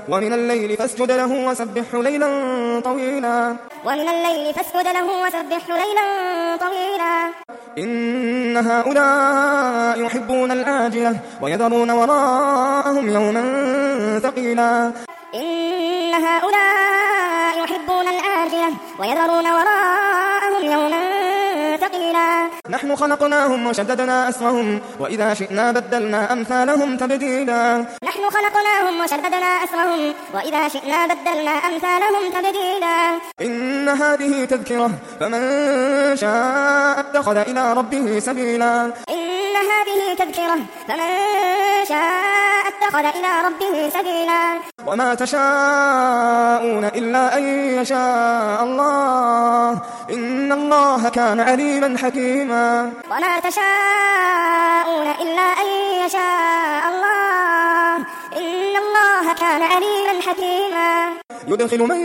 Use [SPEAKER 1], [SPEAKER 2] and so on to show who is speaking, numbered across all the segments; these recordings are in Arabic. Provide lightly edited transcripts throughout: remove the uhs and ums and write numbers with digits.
[SPEAKER 1] ومن الليل فاسجد له وسبحه ليلا طويلا
[SPEAKER 2] ومن الليل فاسجد له وسبحه ليلا طويلا
[SPEAKER 1] إن هؤلاء يحبون العاجلة ويذرون وراءهم يوما ثقيلا
[SPEAKER 2] إن هؤلاء يحبون العاجلة ويذرون وراءهم يوما ثقيلا
[SPEAKER 1] نحن خلقناهم وشددنا أسرهم وإذا شئنا بدلنا أمثالهم تبديلا
[SPEAKER 2] نحن خلقناهم وشددنا أسرهم وإذا شئنا بدلنا أمثالهم تبديلا
[SPEAKER 1] إن هذه تذكرة فمن شاء اتخذ إلى ربه سبيلا
[SPEAKER 2] إن هذه تذكرة فمن شاء اتخذ إلى ربه سبيلا
[SPEAKER 1] وما تشاءون إلا أن يشاء الله إن الله كان عليما حكيما
[SPEAKER 2] وما تشاءون إلا أن يشاء الله إن الله كان عليما حكيما
[SPEAKER 1] يدخل من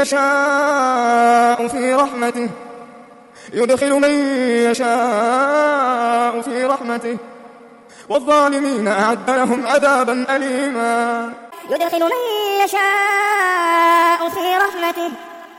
[SPEAKER 1] يشاء في رحمته والظالمين أعد لهم عذابا أليما
[SPEAKER 2] يدخل من يشاء في رحمته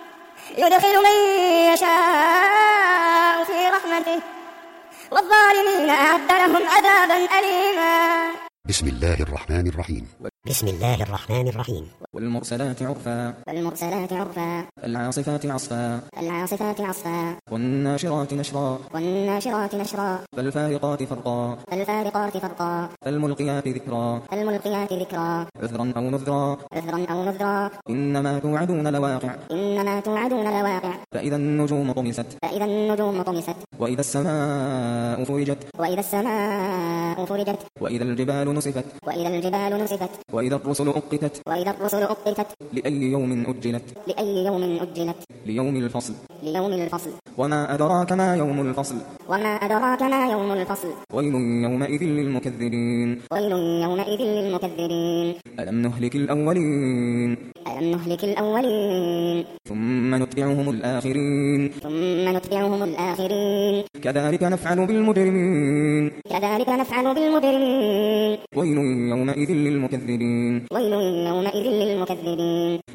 [SPEAKER 2] والظالمين أعد لهم عذابا أليما
[SPEAKER 3] بسم الله الرحمن الرحيم
[SPEAKER 1] والمرسلات عرفا العاصفات عصفا والناشرات نشرا فالفارقات فرقا فالملقيات ذكرا عذرا أو نذرا إنما توعدون لواقع فإذا النجوم طمست وإذا السماء فرجت وإذا الجبال نسفت وإذا الرسل أقتت لأي يوم أجلت ليوم الفصل وما أدراك ما يوم الفصل ويل يومئذ للمكذبين ألم نهلك الأولين ثم نتبعهم الآخرين كذلك نفعل بالمجرمين ويل يومئذ للمكذبين